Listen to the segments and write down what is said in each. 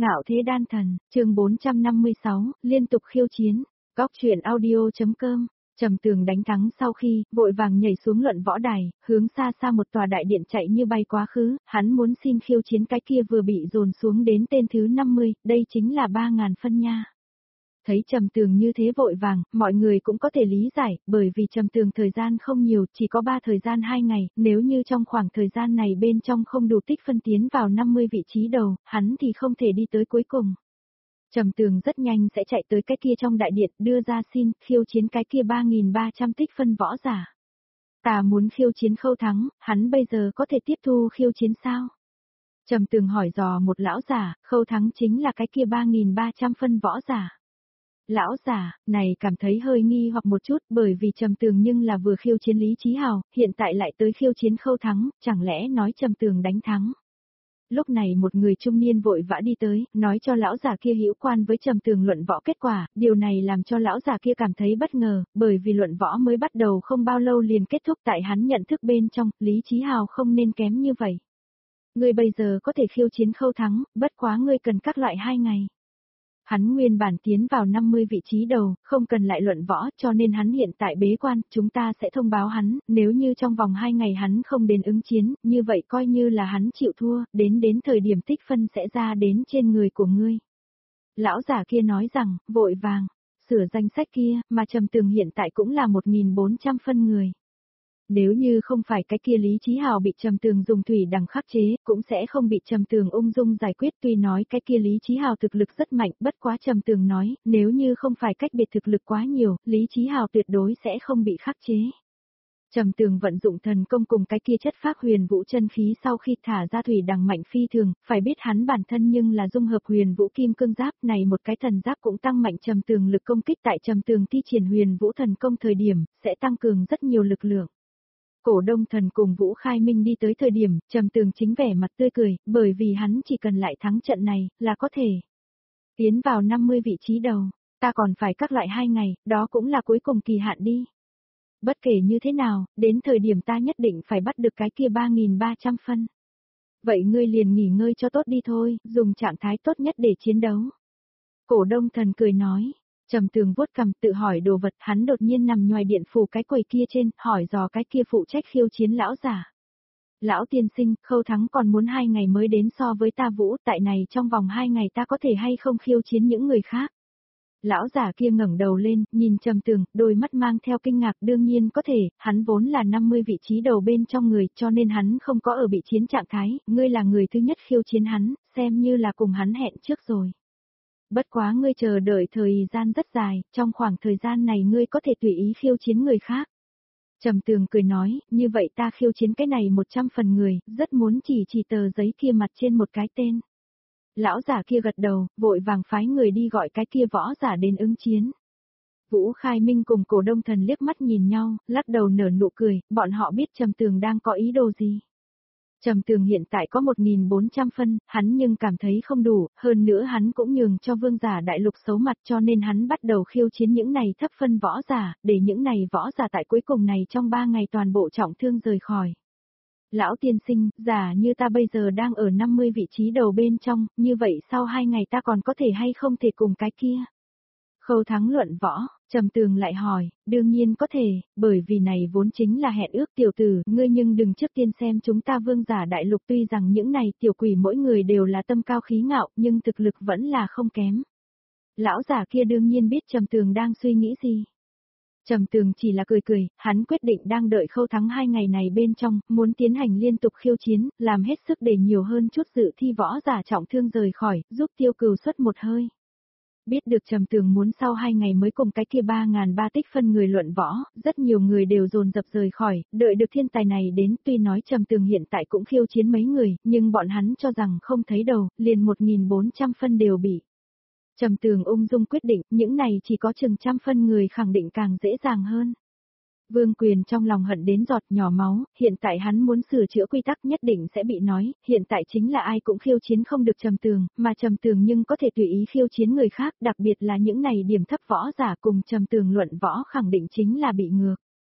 Ngạo thế đan thần, chương 456, liên tục khiêu chiến. Góc truyện audio.com. Trầm Tường đánh thắng sau khi, vội vàng nhảy xuống luận võ đài, hướng xa xa một tòa đại điện chạy như bay quá khứ, hắn muốn xin khiêu chiến cái kia vừa bị dồn xuống đến tên thứ 50, đây chính là 3.000 phân nha. Thấy Trầm Tường như thế vội vàng, mọi người cũng có thể lý giải, bởi vì Trầm Tường thời gian không nhiều, chỉ có 3 thời gian 2 ngày, nếu như trong khoảng thời gian này bên trong không đủ tích phân tiến vào 50 vị trí đầu, hắn thì không thể đi tới cuối cùng. Trầm Tường rất nhanh sẽ chạy tới cái kia trong đại điện, đưa ra xin, khiêu chiến cái kia 3.300 tích phân võ giả. Ta muốn khiêu chiến Khâu Thắng, hắn bây giờ có thể tiếp thu khiêu chiến sao? Trầm Tường hỏi dò một lão giả, Khâu Thắng chính là cái kia 3.300 phân võ giả. Lão giả, này cảm thấy hơi nghi hoặc một chút bởi vì Trầm Tường nhưng là vừa khiêu chiến Lý Chí Hào, hiện tại lại tới khiêu chiến Khâu Thắng, chẳng lẽ nói Trầm Tường đánh thắng. Lúc này một người trung niên vội vã đi tới, nói cho lão giả kia hữu quan với Trầm Tường luận võ kết quả, điều này làm cho lão giả kia cảm thấy bất ngờ, bởi vì luận võ mới bắt đầu không bao lâu liền kết thúc tại hắn nhận thức bên trong, Lý Chí Hào không nên kém như vậy. Ngươi bây giờ có thể khiêu chiến Khâu Thắng, bất quá ngươi cần các loại 2 ngày. Hắn nguyên bản tiến vào 50 vị trí đầu, không cần lại luận võ, cho nên hắn hiện tại bế quan, chúng ta sẽ thông báo hắn, nếu như trong vòng 2 ngày hắn không đến ứng chiến, như vậy coi như là hắn chịu thua, đến thời điểm tích phân sẽ ra đến trên người của ngươi. Lão giả kia nói rằng, vội vàng, sửa danh sách kia, mà Trầm Tường hiện tại cũng là 1.400 phân người. Nếu như không phải cái kia Lý Chí Hào bị Trầm Tường dùng thủy đằng khắc chế, cũng sẽ không bị Trầm Tường ung dung giải quyết. Tuy nói cái kia Lý Chí Hào thực lực rất mạnh, bất quá Trầm Tường nói, nếu như không phải cách biệt thực lực quá nhiều, Lý Chí Hào tuyệt đối sẽ không bị khắc chế. Trầm Tường vận dụng thần công cùng cái kia chất phác huyền vũ chân khí sau khi thả ra thủy đằng mạnh phi thường, phải biết hắn bản thân nhưng là dung hợp huyền vũ kim cương giáp này, một cái thần giáp cũng tăng mạnh Trầm Tường lực công kích. Tại Trầm Tường thi triển huyền vũ thần công thời điểm, sẽ tăng cường rất nhiều lực lượng. Cổ Đông Thần cùng Vũ Khai Minh đi tới thời điểm, Trầm Tường chính vẻ mặt tươi cười, bởi vì hắn chỉ cần lại thắng trận này, là có thể tiến vào 50 vị trí đầu, ta còn phải các loại 2 ngày, đó cũng là cuối cùng kỳ hạn đi. Bất kể như thế nào, đến thời điểm ta nhất định phải bắt được cái kia 3.300 phân. Vậy ngươi liền nghỉ ngơi cho tốt đi thôi, dùng trạng thái tốt nhất để chiến đấu. Cổ Đông Thần cười nói. Trầm Tường vuốt cằm tự hỏi đồ vật, hắn đột nhiên nằm ngoài điện phủ cái quầy kia trên, hỏi dò cái kia phụ trách khiêu chiến lão giả. Lão tiên sinh, Khâu Thắng còn muốn 2 ngày mới đến so với ta Vũ, tại này trong vòng 2 ngày ta có thể hay không khiêu chiến những người khác. Lão giả kia ngẩng đầu lên, nhìn Trầm Tường, đôi mắt mang theo kinh ngạc. Đương nhiên có thể, hắn vốn là 50 vị trí đầu bên trong người, cho nên hắn không có ở bị chiến trạng thái, ngươi là người thứ nhất khiêu chiến hắn, xem như là cùng hắn hẹn trước rồi. Bất quá ngươi chờ đợi thời gian rất dài, trong khoảng thời gian này ngươi có thể tùy ý khiêu chiến người khác. Trầm Tường cười nói, như vậy ta khiêu chiến cái này 100 phần người, rất muốn chỉ tờ giấy kia mặt trên một cái tên. Lão giả kia gật đầu, vội vàng phái người đi gọi cái kia võ giả đến ứng chiến. Vũ Khai Minh cùng Cổ Đông Thần liếc mắt nhìn nhau, lắc đầu nở nụ cười, bọn họ biết Trầm Tường đang có ý đồ gì. Trầm Tường hiện tại có 1.400 phân, hắn nhưng cảm thấy không đủ, hơn nữa hắn cũng nhường cho vương giả đại lục xấu mặt, cho nên hắn bắt đầu khiêu chiến những này thấp phân võ giả, để những này võ giả tại cuối cùng này trong 3 ngày toàn bộ trọng thương rời khỏi. Lão tiên sinh, giả như ta bây giờ đang ở 50 vị trí đầu bên trong, như vậy sau 2 ngày ta còn có thể hay không thể cùng cái kia? Khâu Thắng luận võ, Trầm Tường lại hỏi, đương nhiên có thể, bởi vì này vốn chính là hẹn ước. Tiểu tử, ngươi nhưng đừng trước tiên xem chúng ta vương giả đại lục, tuy rằng những này tiểu quỷ mỗi người đều là tâm cao khí ngạo, nhưng thực lực vẫn là không kém. Lão giả kia đương nhiên biết Trầm Tường đang suy nghĩ gì. Trầm Tường chỉ là cười cười, hắn quyết định đang đợi Khâu Thắng 2 ngày này bên trong, muốn tiến hành liên tục khiêu chiến, làm hết sức để nhiều hơn chút dự thi võ giả trọng thương rời khỏi, giúp Tiêu Cừu xuất một hơi. Biết được Trầm Tường muốn sau 2 ngày mới cùng cái kia 3.300 tích phân người luận võ, rất nhiều người đều dồn dập rời khỏi, đợi được thiên tài này đến. Tuy nói Trầm Tường hiện tại cũng khiêu chiến mấy người, nhưng bọn hắn cho rằng không thấy đầu, liền 1.400 phân đều bị. Trầm Tường ung dung quyết định, những này chỉ có chừng trăm phân người khẳng định càng dễ dàng hơn. Vương Quyền trong lòng hận đến giọt nhỏ máu, hiện tại hắn muốn sửa chữa quy tắc nhất định sẽ bị nói, hiện tại chính là ai cũng khiêu chiến không được Trầm Tường, mà Trầm Tường nhưng có thể tùy ý khiêu chiến người khác, đặc biệt là những này điểm thấp võ giả cùng Trầm Tường luận võ khẳng định chính là bị ngược.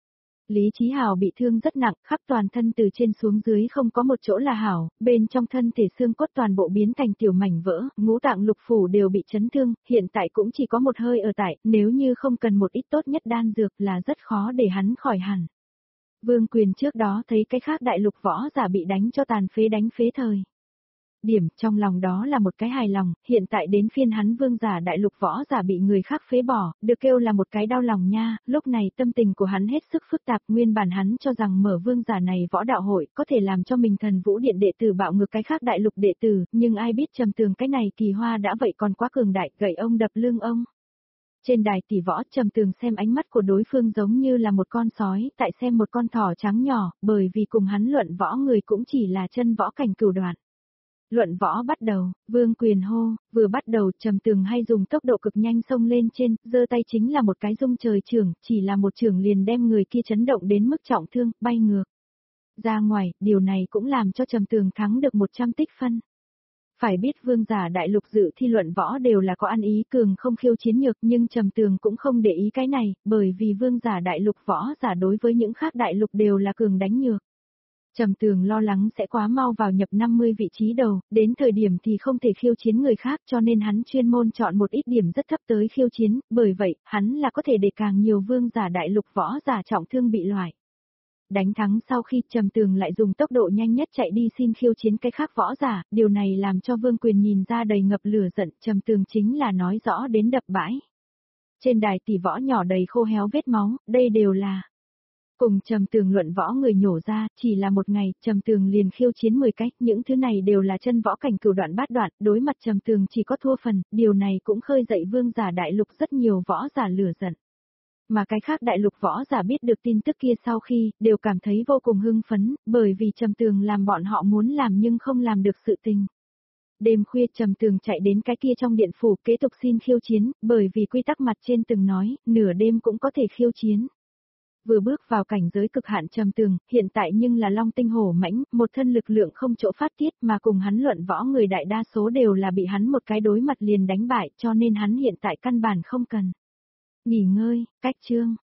Lý Chí Hào bị thương rất nặng, khắp toàn thân từ trên xuống dưới không có một chỗ là hảo, bên trong thân thể xương cốt toàn bộ biến thành tiểu mảnh vỡ, ngũ tạng lục phủ đều bị chấn thương, hiện tại cũng chỉ có một hơi ở tại, nếu như không cần một ít tốt nhất đan dược là rất khó để hắn khỏi hẳn. Vương Quyền trước đó thấy cái khác đại lục võ giả bị đánh cho tàn phế đánh phế thời. Điểm trong lòng đó là một cái hài lòng, hiện tại đến phiên hắn vương giả đại lục võ giả bị người khác phế bỏ, được kêu là một cái đau lòng nha, lúc này tâm tình của hắn hết sức phức tạp, nguyên bản hắn cho rằng mở vương giả này võ đạo hội có thể làm cho mình thần vũ điện đệ tử bạo ngược cái khác đại lục đệ tử, nhưng ai biết Trầm Tường cái này kỳ hoa đã vậy còn quá cường đại, gậy ông đập lưng ông. Trên đài tỷ võ Trầm Tường xem ánh mắt của đối phương giống như là một con sói, tại xem một con thỏ trắng nhỏ, bởi vì cùng hắn luận võ người cũng chỉ là chân võ cảnh cửu đoạn. Luận võ bắt đầu, Vương Quyền hô, vừa bắt đầu Trầm Tường hay dùng tốc độ cực nhanh xông lên trên, giơ tay chính là một cái rung trời chưởng, chỉ là một chưởng liền đem người kia chấn động đến mức trọng thương, bay ngược ra ngoài, điều này cũng làm cho Trầm Tường thắng được 100 tích phân. Phải biết vương giả đại lục dự thi luận võ đều là có ăn ý cường không khiêu chiến nhược, nhưng Trầm Tường cũng không để ý cái này, bởi vì vương giả đại lục võ giả đối với những khác đại lục đều là cường đánh nhược. Trầm Tường lo lắng sẽ quá mau vào nhập 50 vị trí đầu, đến thời điểm thì không thể khiêu chiến người khác cho nên hắn chuyên môn chọn một ít điểm rất thấp tới khiêu chiến, bởi vậy, hắn là có thể để càng nhiều vương giả đại lục võ giả trọng thương bị loại. Đánh thắng sau khi Trầm Tường lại dùng tốc độ nhanh nhất chạy đi xin khiêu chiến cái khác võ giả, điều này làm cho Vương Quyền nhìn ra đầy ngập lửa giận, Trầm Tường chính là nói rõ đến đập bãi. Trên đài tỷ võ nhỏ đầy khô héo vết máu, đây đều là cùng Trầm Tường luận võ người nhổ ra, chỉ là một ngày, Trầm Tường liền khiêu chiến 10 cách, những thứ này đều là chân võ cảnh cửu đoạn bát đoạn, đối mặt Trầm Tường chỉ có thua phần, điều này cũng khơi dậy vương giả đại lục rất nhiều võ giả lửa giận. Mà cái khác đại lục võ giả biết được tin tức kia sau khi, đều cảm thấy vô cùng hưng phấn, bởi vì Trầm Tường làm bọn họ muốn làm nhưng không làm được sự tình. Đêm khuya Trầm Tường chạy đến cái kia trong điện phủ kế tục xin khiêu chiến, bởi vì quy tắc mặt trên từng nói, nửa đêm cũng có thể khiêu chiến. Vừa bước vào cảnh giới cực hạn Trầm Tường, hiện tại nhưng là long tinh hổ mãnh, một thân lực lượng không chỗ phát tiết mà cùng hắn luận võ người đại đa số đều là bị hắn một cái đối mặt liền đánh bại cho nên hắn hiện tại căn bản không cần nghỉ ngơi, cách chương.